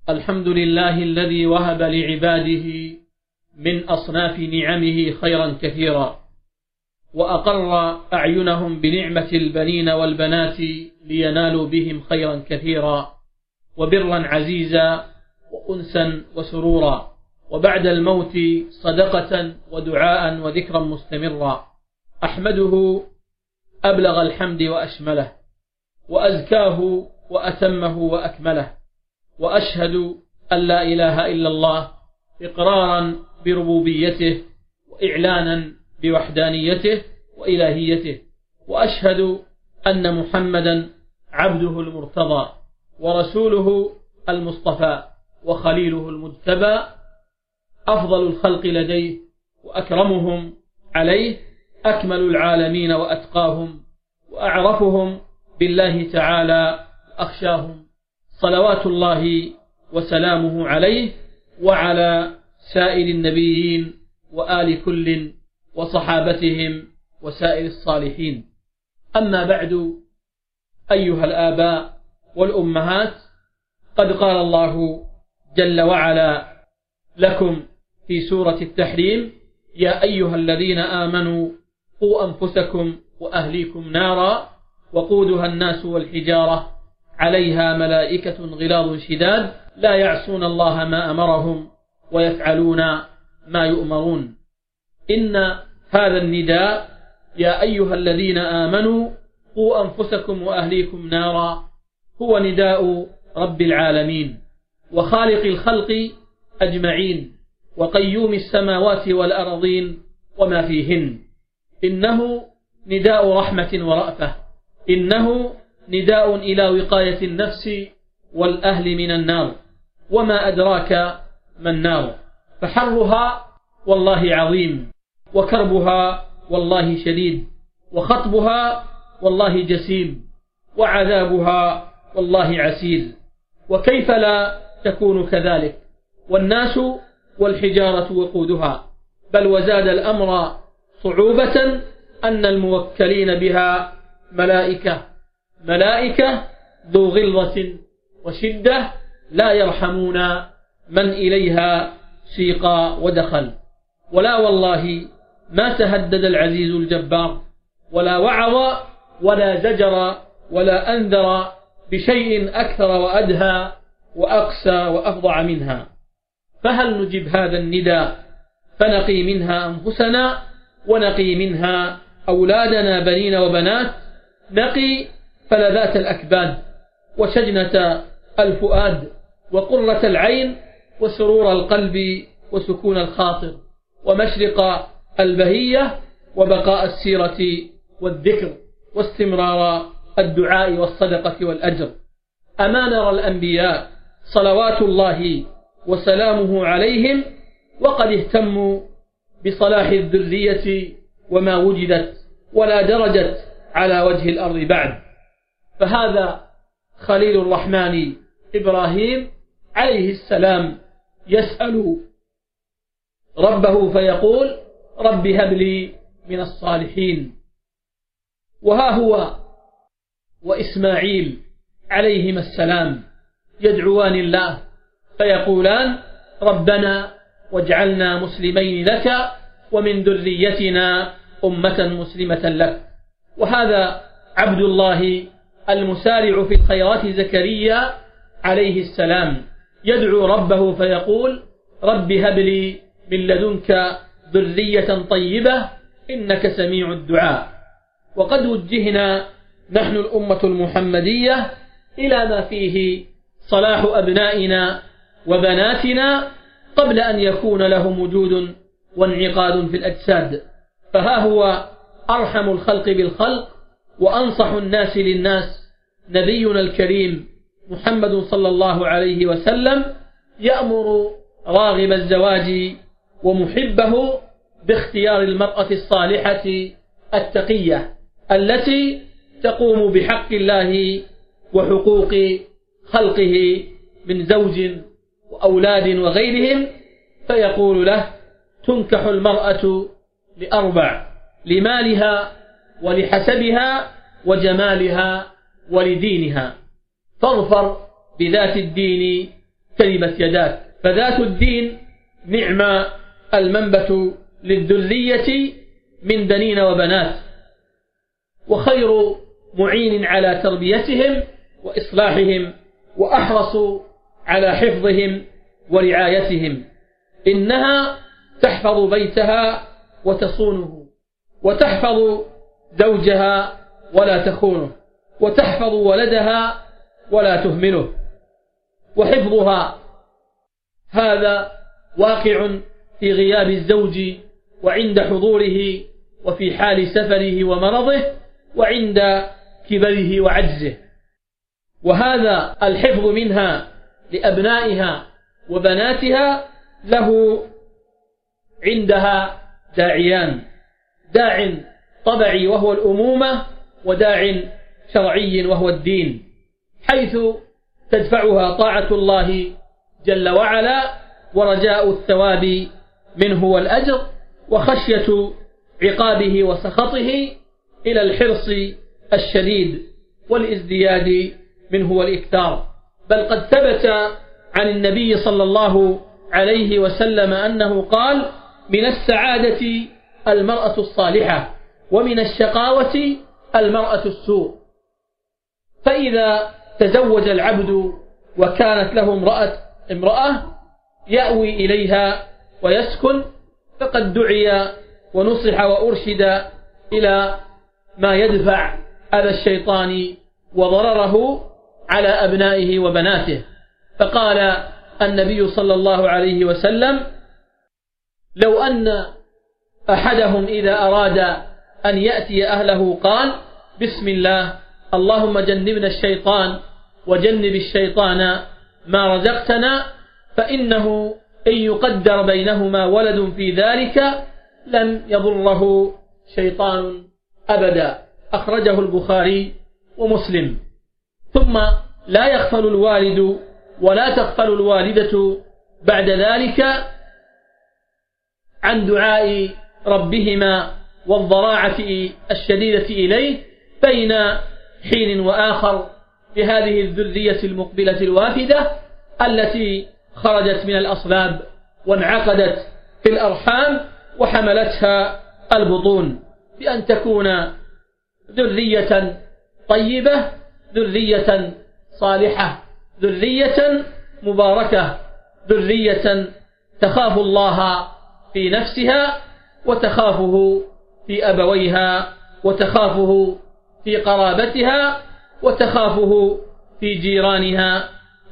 الحمد لله الذي وهب لعباده من أصناف نعمه خيرا كثيرا، وأقر أعينهم بنعمة البنين والبنات لينالوا بهم خيرا كثيرا وبرا عزيزا وأنسا وسرورا، وبعد الموت صدقة ودعاء وذكرا مستمرا. أحمده أبلغ الحمد وأشمله، وأزكاه وأتمه وأكمله، وأشهد أن لا إله إلا الله إقرارا بربوبيته وإعلانا بوحدانيته وإلهيته، وأشهد أن محمدا عبده المرتضى ورسوله المصطفى وخليله المجتبى، أفضل الخلق لديه وأكرمهم عليه، أكمل العالمين وأتقاهم وأعرفهم بالله تعالى وأخشاهم، صلوات الله وسلامه عليه وعلى سائر النبيين وآل كل وصحابتهم وسائر الصالحين. أما بعد، أيها الآباء والأمهات، قد قال الله جل وعلا لكم في سورة التحريم: يا أيها الذين آمنوا قوا أنفسكم وأهليكم نارا وقودها الناس والحجارة عليها ملائكة غلاظ شداد لا يعصون الله ما أمرهم ويفعلون ما يؤمرون. إن هذا النداء يا أيها الذين آمنوا قوا أنفسكم وأهليكم نارا هو نداء رب العالمين وخالق الخلق أجمعين وقيوم السماوات والأرضين وما فيهن. إنه نداء رحمة ورأفة، إنه نداء إلى وقاية النفس والأهل من النار، وما أدراك ما النار، فحرها والله عظيم، وكربها والله شديد، وخطبها والله جسيم، وعذابها والله عسير. وكيف لا تكون كذلك والناس والحجارة وقودها؟ بل وزاد الأمر صعوبة أن الموكلين بها ملائكة ذو غلظة وشدة لا يرحمون من إليها سيق ودخل. ولا والله ما تهدد العزيز الجبار ولا وعظ ولا زجر ولا أنذر بشيء أكثر وأدهى وأقسى وأفظع منها. فهل نجب هذا النداء فنقي منها أنفسنا ونقي منها أولادنا بنين وبنات، نقي فلذات الأكباد وشجنة الفؤاد وقرة العين وسرور القلب وسكون الخاطر ومشرق البهية وبقاء السيرة والذكر واستمرار الدعاء والصدقة والأجر. أما نرى الأنبياء صلوات الله وسلامه عليهم وقد اهتموا بصلاح الذرية وما وجدت ولا درجت على وجه الأرض بعد. فهذا خليل الرحمن إبراهيم عليه السلام يسأل ربه فيقول: رب هب لي من الصالحين. وها هو وإسماعيل عليهما السلام يدعوان الله فيقولان: ربنا واجعلنا مسلمين لك ومن ذريتنا أمة مسلمة لك. وهذا عبد الله المسارع في الخيرات زكريا عليه السلام يدعو ربه فيقول: رب هب لي من لدنك ذرية طيبة إنك سميع الدعاء. وقد وجهنا نحن الأمة المحمدية إلى ما فيه صلاح أبنائنا وبناتنا قبل أن يكون لهم وجود وانعقاد في الأجساد. فها هو أرحم الخلق بالخلق وأنصح الناس للناس نبينا الكريم محمد صلى الله عليه وسلم يأمر راغب الزواج ومحبه باختيار المرأة الصالحة التقية التي تقوم بحق الله وحقوق خلقه من زوج وأولاد وغيرهم، فيقول له: تنكح المرأة لأربع: لمالها ولحسبها وجمالها ولدينها، فاظفر بذات الدين تربت يداك. فذات الدين نعم المنبت للذرية من بنين وبنات، وخير معين على تربيتهم وإصلاحهم، وأحرص على حفظهم ورعايتهم. إنها تحفظ بيتها وتصونه، وتحفظ زوجها ولا تخونه، وتحفظ ولدها ولا تهمله. وحفظها هذا واقع في غياب الزوج وعند حضوره، وفي حال سفره ومرضه، وعند كبره وعجزه. وهذا الحفظ منها لأبنائها وبناتها له عندها داعيان: داع طبعي وهو الأمومة، وداع شرعي وهو الدين، حيث تدفعها طاعة الله جل وعلا ورجاء الثواب منه والأجر، وخشية عقابه وسخطه، إلى الحرص الشديد والازدياد منه والإكثار. بل قد ثبت عن النبي صلى الله عليه وسلم أنه قال: من السعادة المرأة الصالحة، ومن الشقاوة المرأة السوء. فإذا تزوج العبد وكانت له امرأة يأوي إليها ويسكن، فقد دعي ونصح وأرشد إلى ما يدفع أذى الشيطان وضرره على أبنائه وبناته. فقال النبي صلى الله عليه وسلم: لو أن أحدهم إذا أراد أن يأتي أهله قال: بسم الله، اللهم جنبنا الشيطان وجنب الشيطان ما رزقتنا، فإنه إن يقدر بينهما ولد في ذلك لن يضره شيطان أبدا. أخرجه البخاري ومسلم. ثم لا يغفل الوالد ولا تغفل الوالدة بعد ذلك عن دعاء ربهما والضراعة الشديدة إليه بين حين وآخر بهذه الذرية المقبلة الوافدة التي خرجت من الأصلاب وانعقدت في الأرحام وحملتها البطون، بأن تكون ذرية طيبة، ذرية صالحة، ذرية مباركة، ذرية تخاف الله في نفسها وتخافه في أبويها، وتخافه في قرابتها، وتخافه في جيرانها،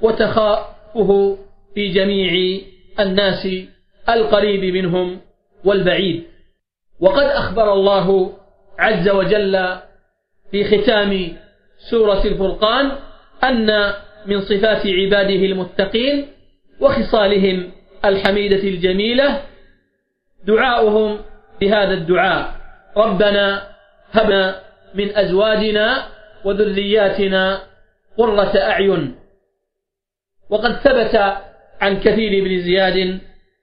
وتخافه في جميع الناس القريب منهم والبعيد. وقد أخبر الله عز وجل في ختام سورة الفرقان أن من صفات عباده المتقين وخصالهم الحميدة الجميلة دعاؤهم بهذا الدعاء: ربنا هب لنا من أزواجنا وذرياتنا قرة أعين. وقد ثبت عن كثير بن زياد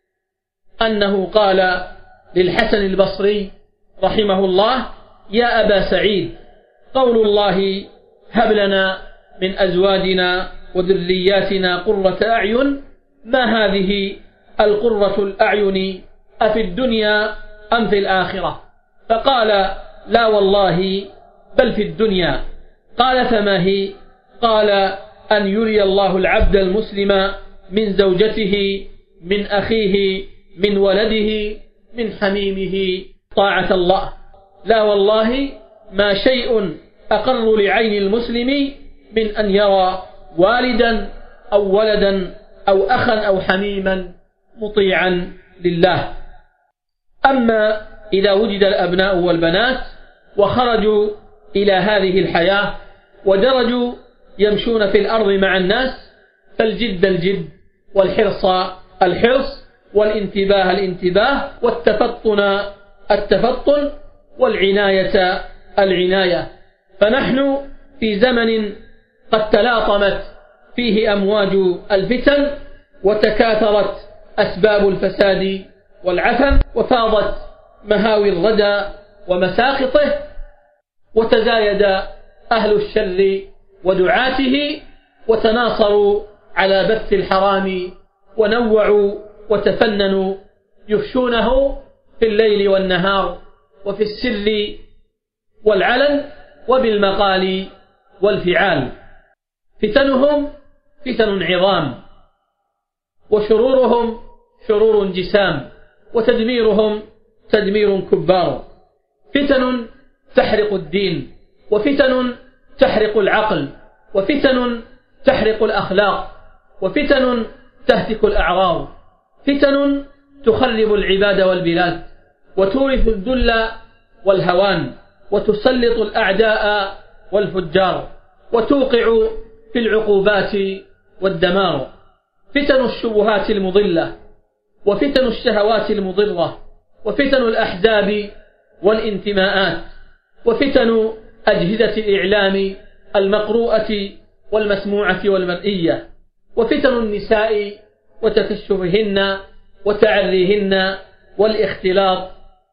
أنه قال للحسن البصري رحمه الله: يا أبا سعيد، قول الله هب لنا من أزواجنا وذرياتنا قرة أعين، ما هذه القرة الأعين، أفي الدنيا أم في الآخرة؟ فقال: لا والله، بل في الدنيا. قال: فما هي؟ قال: أن يري الله العبد المسلم من زوجته، من أخيه، من ولده، من حميمه طاعة الله. لا والله، ما شيء أقر لعين المسلم من أن يرى والدا أو ولدا أو أخا أو حميما مطيعا لله. أما إذا وجد الأبناء والبنات وخرجوا إلى هذه الحياة ودرجوا يمشون في الأرض مع الناس، فالجد الجد، والحرص الحرص، والانتباه الانتباه، والتفطن التفطن، والعناية العناية. فنحن في زمن قد تلاطمت فيه أمواج الفتن، وتكاثرت أسباب الفساد والعفن، وفاضت مهاوي الردى ومساقطه، وتزايد أهل الشر ودعاته، وتناصروا على بث الحرام ونوعوا وتفننوا يفشونه في الليل والنهار وفي السر والعلن وبالمقال والفعال. فتنهم فتن عظام، وشرورهم شرور جسام، وتدميرهم تدمير كبار. فتن تحرق الدين، وفتن تحرق العقل، وفتن تحرق الأخلاق، وفتن تهتك الأعراض، فتن تخرب العباد والبلاد، وتورث الذل والهوان، وتسلط الأعداء والفجار، وتوقع في العقوبات والدمار. فتن الشبهات المضلة، وفتن الشهوات المضرة، وفتن الأحزاب والانتماءات، وفتن أجهزة الإعلام المقروءة والمسموعة والمرئية، وفتن النساء وتكشفهن وتعريهن والاختلاط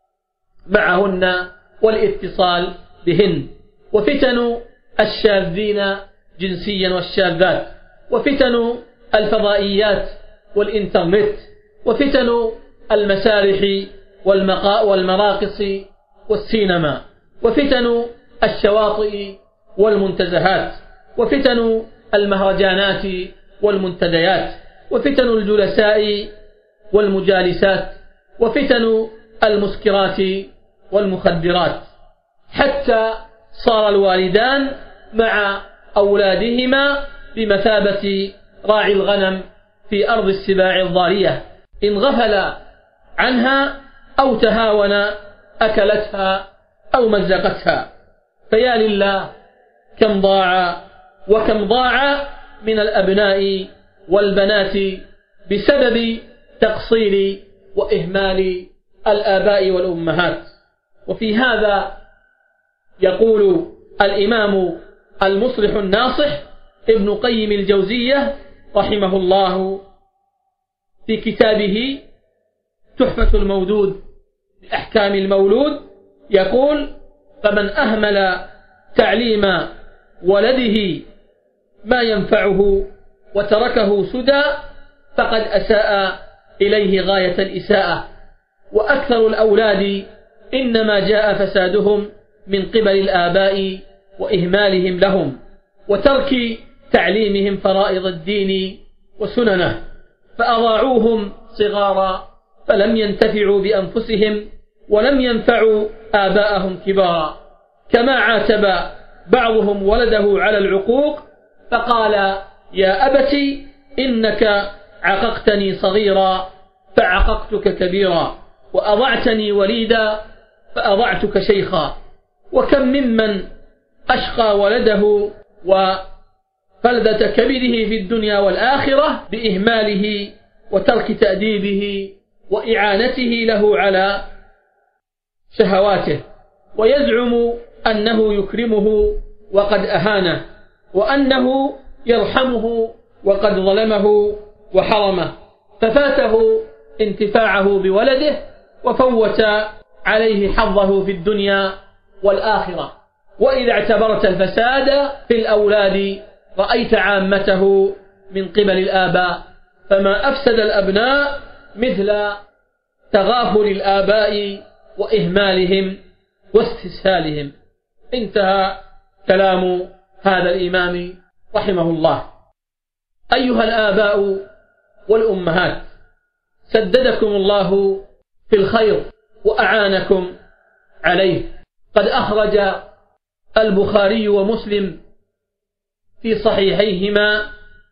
معهن والاتصال بهن، وفتن الشاذين جنسيا والشاذات، وفتن الفضائيات والإنترنت، وفتن المسارح والمراقص والسينما، وفتن الشواطئ والمنتزهات، وفتن المهرجانات والمنتديات، وفتن الجلساء والمجالسات، وفتن المسكرات والمخدرات، حتى صار الوالدان مع أولادهما بمثابة راعي الغنم في أرض السباع الضارية، إن غفل عنها أو تهاون أكلتها أو مزقتها. فيا لله كم ضاع وكم ضاع من الأبناء والبنات بسبب تقصير وإهمال الآباء والأمهات. وفي هذا يقول الإمام المصلح الناصح ابن قيم الجوزية رحمه الله في كتابه تحفة المودود بأحكام المولود، يقول: فمن أهمل تعليم ولده ما ينفعه وتركه سدى فقد أساء إليه غاية الإساءة. وأكثر الأولاد إنما جاء فسادهم من قبل الآباء وإهمالهم لهم وترك تعليمهم فرائض الدين وسننه، فأضاعوهم صغارا فلم ينتفعوا بأنفسهم ولم ينفعوا آباءهم كبارا. كما عاتب بعضهم ولده على العقوق فقال: يا أبت إنك عققتني صغيرا فعققتك كبيرا، وأضعتني وليدا فأضعتك شيخا. وكم ممن أشقى ولده وفلذة كبده في الدنيا والآخرة بإهماله وترك تأديبه وإعانته له على شهواته، ويزعم أنه يكرمه وقد أهانه، وأنه يرحمه وقد ظلمه وحرمه، ففاته انتفاعه بولده وفوت عليه حظه في الدنيا والآخرة. وإذا اعتبرت الفساد في الأولاد رأيت عامته من قبل الآباء، فما أفسد الأبناء مثل تغافل الآباء وإهمالهم واستسهالهم. انتهى كلام هذا الإمام رحمه الله. أيها الآباء والأمهات، سددكم الله في الخير وأعانكم عليه. قد أخرج البخاري ومسلم في صحيحيهما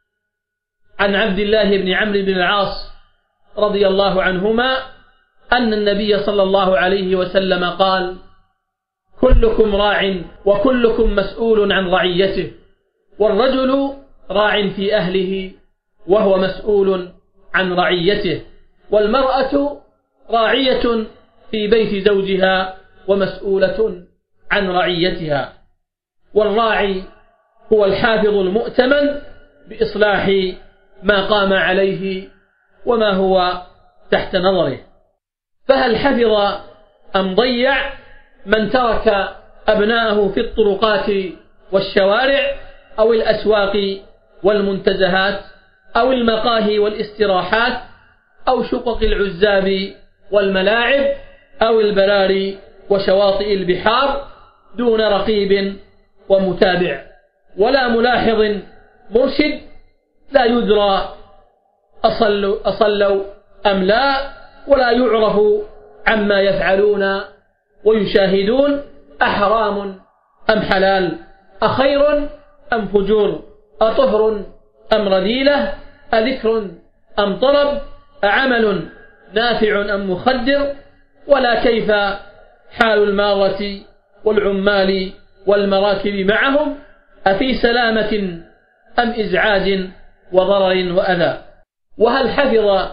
عن عبد الله بن عمرو بن العاص رضي الله عنهما أن النبي صلى الله عليه وسلم قال: كلكم راع وكلكم مسؤول عن رعيته، والرجل راع في أهله وهو مسؤول عن رعيته، والمرأة راعية في بيت زوجها ومسؤولة عن رعيتها، والراعي هو الحافظ المؤتمن بإصلاح ما قام عليه وما هو تحت نظره. فهل حفظ أم ضيع من ترك أبناءه في الطرقات والشوارع أو الأسواق والمنتزهات أو المقاهي والاستراحات أو شقق العزاب والملاعب أو البراري وشواطئ البحار دون رقيب ومتابع ولا ملاحظ مرشد لا يدرى أصلوا أم لا ولا يعرف عما يفعلون ويشاهدون أحرام أم حلال أخير أم فجور أطهر أم رذيلة أذكر أم طلب أعمل نافع أم مخدر ولا كيف حال المارة والعمال والمراكب معهم أفي سلامة أم إزعاج وضرر وأذى وهل حفظ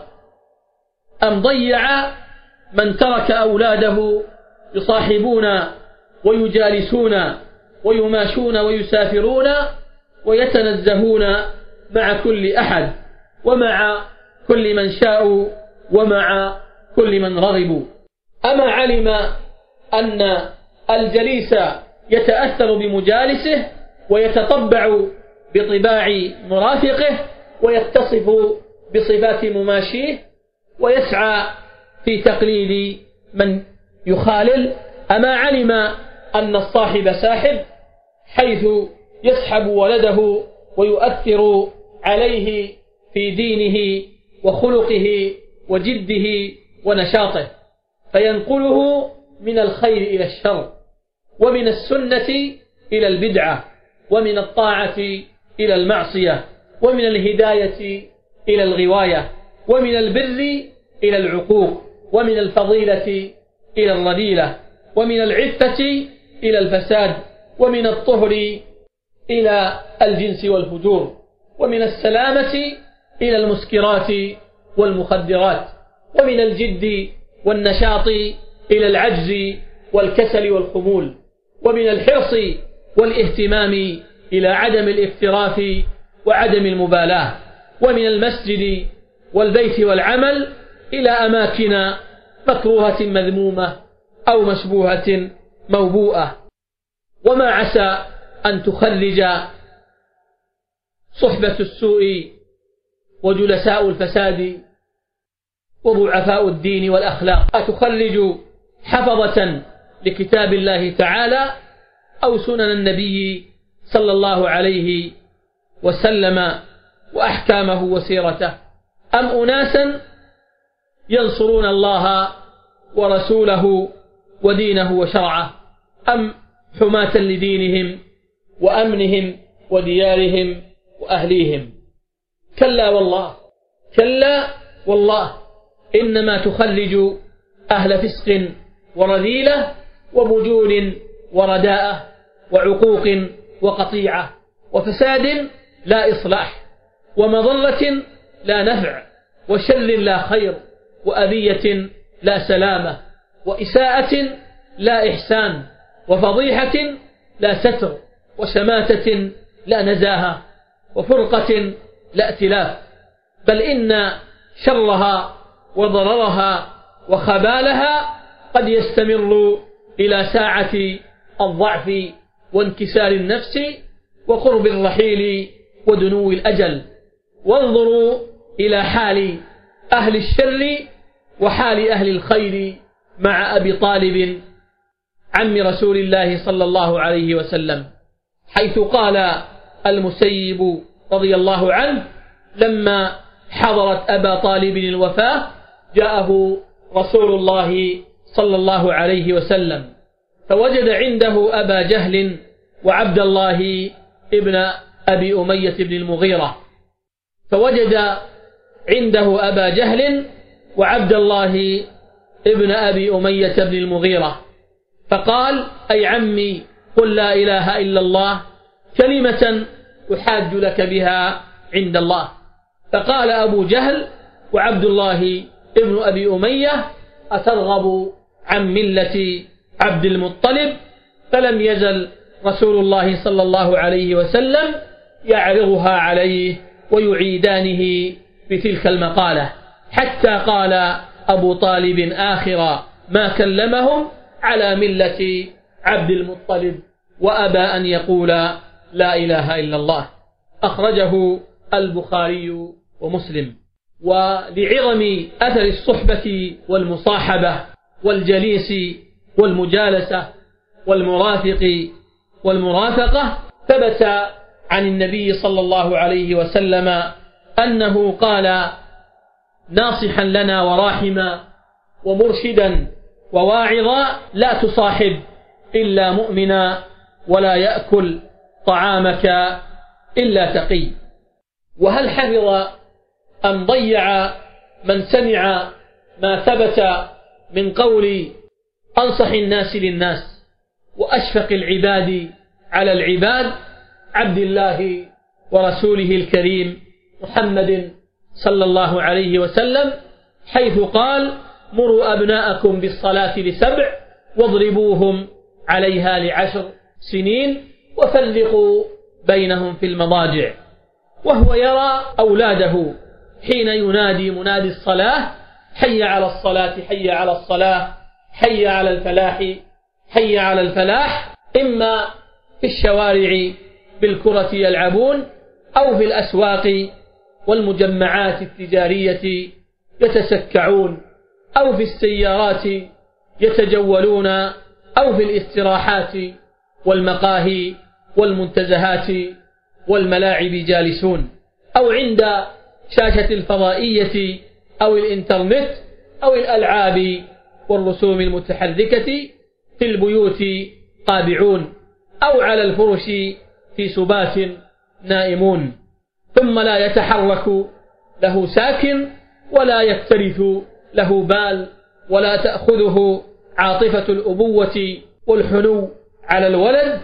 أم ضيع من ترك أولاده يصاحبون ويجالسون ويماشون ويسافرون ويتنزهون مع كل أحد ومع كل من شاءوا ومع كل من رغبوا أما علم أن الجليس يتأثر بمجالسه ويتطبع بطباع مرافقه ويتصف بصفات مماشيه ويسعى في تقليد من يخالل أما علم أن الصاحب ساحب حيث يسحب ولده ويؤثر عليه في دينه وخلقه وجده ونشاطه فينقله من الخير إلى الشر ومن السنة إلى البدعة ومن الطاعة إلى المعصية ومن الهداية إلى الغواية ومن البر إلى العقوق ومن الفضيلة إلى الرذيلة ومن العفة إلى الفساد ومن الطهر إلى الجنس والفجور ومن السلامة إلى المسكرات والمخدرات ومن الجد والنشاط إلى العجز والكسل والخمول ومن الحرص والاهتمام إلى عدم الاكتراث وعدم المبالاة ومن المسجد والبيت والعمل إلى أماكن مكروهة مذمومة أو مشبوهة موبوءة وما عسى أن تخرج صحبة السوء وجلساء الفساد وضعفاء الدين والأخلاق أتخرج حفظة لكتاب الله تعالى أو سنن النبي صلى الله عليه وسلم وأحكامه وسيرته أم أناسا ينصرون الله ورسوله ودينه وشرعه أم حماة لدينهم وأمنهم وديارهم وأهليهم كلا والله كلا والله إنما تخرج أهل فسق ورذيلة ومجون ورداءة وعقوق وقطيعة وفساد لا إصلاح ومضرة لا نفع وشر لا خير وأذية لا سلامة وإساءة لا إحسان وفضيحة لا ستر وشماتة لا نزاهة وفرقة لا ائتلاف بل إن شرها وضررها وخبالها قد يستمر إلى ساعة الضعف وانكسار النفس وقرب الرحيل ودنو الأجل وانظروا إلى حال أهل الشر وحال أهل الخير مع أبي طالب عم رسول الله صلى الله عليه وسلم حيث قال المسيب رضي الله عنه لما حضرت أبا طالب الوفاة جاءه رسول الله صلى الله عليه وسلم فوجد عنده أبا جهل وعبد الله ابن أبي أمية بن المغيرة فوجد عنده أبا جهل وعبد الله ابن أبي أمية بن المغيرة فقال أي عمي قل لا إله إلا الله كلمة أحاج لك بها عند الله فقال أبو جهل وعبد الله ابن أبي أمية أترغب عن ملة عبد المطلب فلم يزل رسول الله صلى الله عليه وسلم يعرضها عليه ويعيدانه بتلك المقالة حتى قال أبو طالب آخر ما كلمهم على ملة عبد المطلب وأبى أن يقول لا إله إلا الله أخرجه البخاري ومسلم. ولعظم أثر الصحبة والمصاحبة والجليس والمجالسة والمرافق والمرافقة، ثبت عن النبي صلى الله عليه وسلم أنه قال ناصحا لنا وراحما ومرشدا وواعظا: لا تصاحب إلا مؤمنا ولا يأكل طعامك إلا تقي. وهل حفظ أم ضيع من سمع ما ثبت من قول أنصح الناس للناس وأشفق العباد على العباد عبد الله ورسوله الكريم محمد صلى الله عليه وسلم، حيث قال: مروا أبناءكم بالصلاة ل7 واضربوهم عليها ل10 سنين وفرقوا بينهم في المضاجع. وهو يرى أولاده حين ينادي منادي الصلاة: حي على الصلاة، حي على الصلاة، حي على الفلاح، حي على الفلاح، إما في الشوارع بالكرة يلعبون، أو في الأسواق والمجمعات التجارية يتسكعون، أو في السيارات يتجولون، أو في الاستراحات والمقاهي والمنتزهات والملاعب جالسون، أو عند شاشة الفضائية أو الإنترنت أو الألعاب والرسوم المتحركة في البيوت قابعون، أو على الفرش في سبات نائمون، ثم لا يتحرك له ساكن ولا يكترث له بال، ولا تأخذه عاطفة الأبوة والحنو على الولد،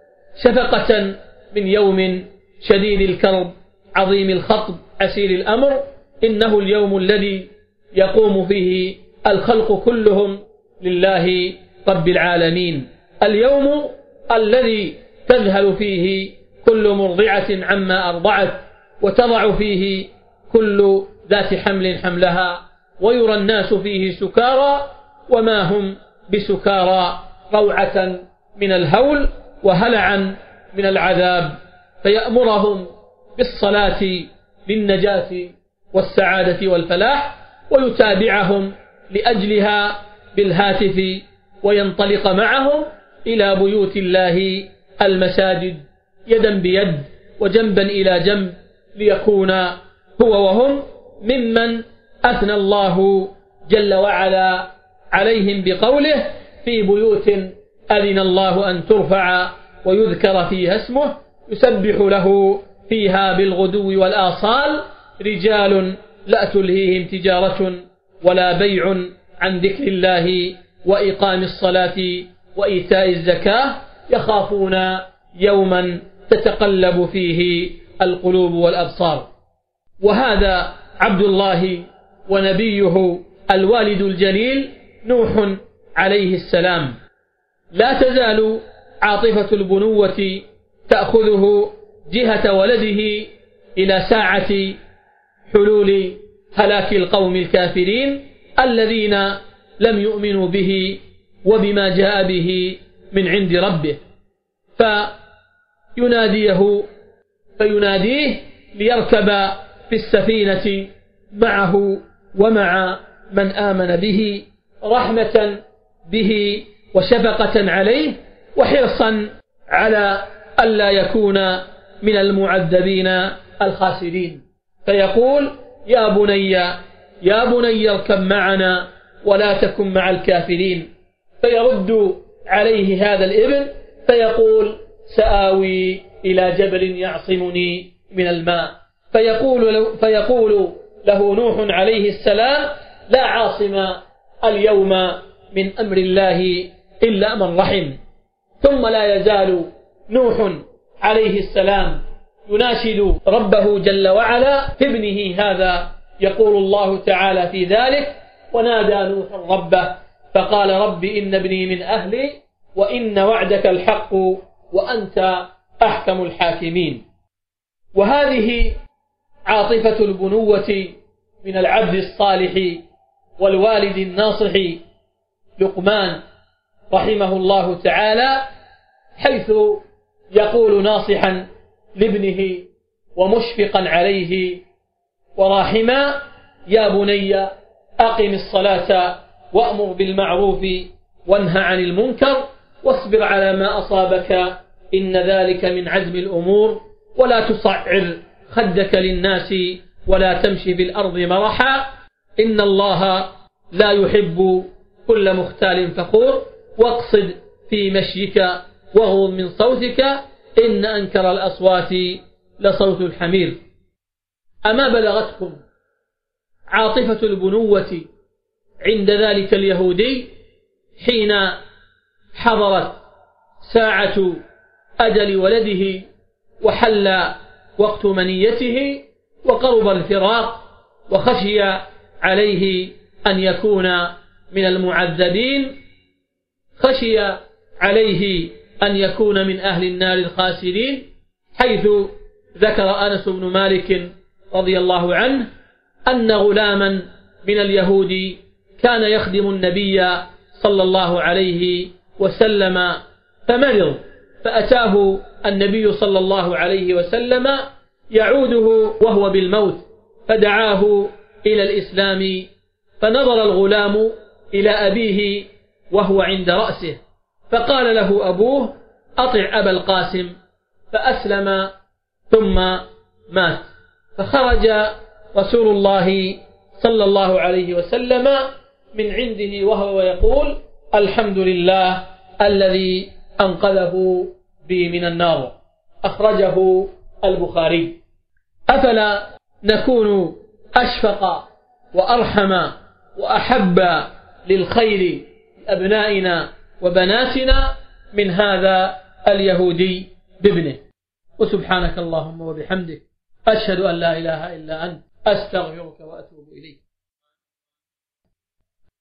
شفقة من يوم شديد الكرب عظيم الخطب عسير الأمر. إنه اليوم الذي يقوم فيه الخلق كلهم لله رب العالمين، اليوم الذي تذهل فيه كل مرضعة عما أرضعت، وتضع فيه كل ذات حمل حملها، ويرى الناس فيه سكارى وما هم بسكارى، روعة من الهول وهلعا من العذاب، فيأمرهم بالصلاة للنجاة والسعادة والفلاح، ويتابعهم لأجلها بالهاتف، وينطلق معهم إلى بيوت الله المساجد يدا بيد وجنبا إلى جنب، ليكون هو وهم ممن أثنى الله جل وعلا عليهم بقوله: في بيوت أذن الله أن ترفع ويذكر فيها اسمه يسبح له فيها بالغدو والآصال رجال لا تلهيهم تجارة ولا بيع عن ذكر الله وإقام الصلاة وإيتاء الزكاة يخافون يوما تتقلب فيه القلوب والأبصار. وهذا عبد الله ونبيه الوالد الجليل نوح عليه السلام. لا تزال عاطفة البنوة تأخذه جهة ولده إلى ساعة حلول هلاك القوم الكافرين الذين لم يؤمنوا به وبما جاء به من عند ربه، فيناديه ليركب في السفينة معه ومع من آمن به، رحمة به وشفقة عليه، وحرصا على ألا يكون من المعذبين الخاسرين، فيقول: يا بني اركب معنا ولا تكن مع الكافرين. فيرد عليه هذا الابن فيقول: سآوي إلى جبل يعصمني من الماء. فيقول له نوح عليه السلام: لا عاصم اليوم من أمر الله إلا من رحم. ثم لا يزال نوح عليه السلام يناشد ربه جل وعلا في ابنه هذا، يقول الله تعالى في ذلك: ونادى نوح ربه فقال: رب إن ابني من أهلي وإن وعدك الحق وأنت أحكم الحاكمين. وهذه عاطفة البنوة من العبد الصالح والوالد الناصح لقمان رحمه الله تعالى، حيث يقول ناصحا لابنه ومشفقا عليه: وراحما: يا بني أقم الصلاة وأمر بالمعروف وانهى عن المنكر واصبر على ما أصابك إن ذلك من عزم الأمور ولا تصعر خدك للناس ولا تمشي في الأرض مرحا إن الله لا يحب كل مختال فخور واقصد في مشيك واغض من صوتك إن أنكر الأصوات لصوت الحمير. أما بلغتكم عاطفة البنوة عند ذلك اليهودي حين حضرت ساعة أجل ولده وحل وقت منيته وقرب الفراق وخشي عليه أن يكون من المعذبين، خشي عليه أن يكون من أهل النار الخاسرين، حيث ذكر أنس بن مالك رضي الله عنه أن غلاما من اليهود كان يخدم النبي صلى الله عليه وسلم فمرض، فأتاه النبي صلى الله عليه وسلم يعوده وهو بالموت فدعاه إلى الإسلام، فنظر الغلام إلى أبيه وهو عند رأسه فقال له أبوه: أطع أبا القاسم، فأسلم ثم مات. فخرج رسول الله صلى الله عليه وسلم من عنده وهو يقول: الحمد لله الذي أنقذه بي من النار. أخرجه البخاري. أفلا نكون أشفق وأرحم وأحب للخير أبنائنا وبناتنا من هذا اليهودي بابنه؟ وسبحانك اللهم وبحمدك أشهد أن لا إله إلا أنت أستغفرك وأتوب إليك.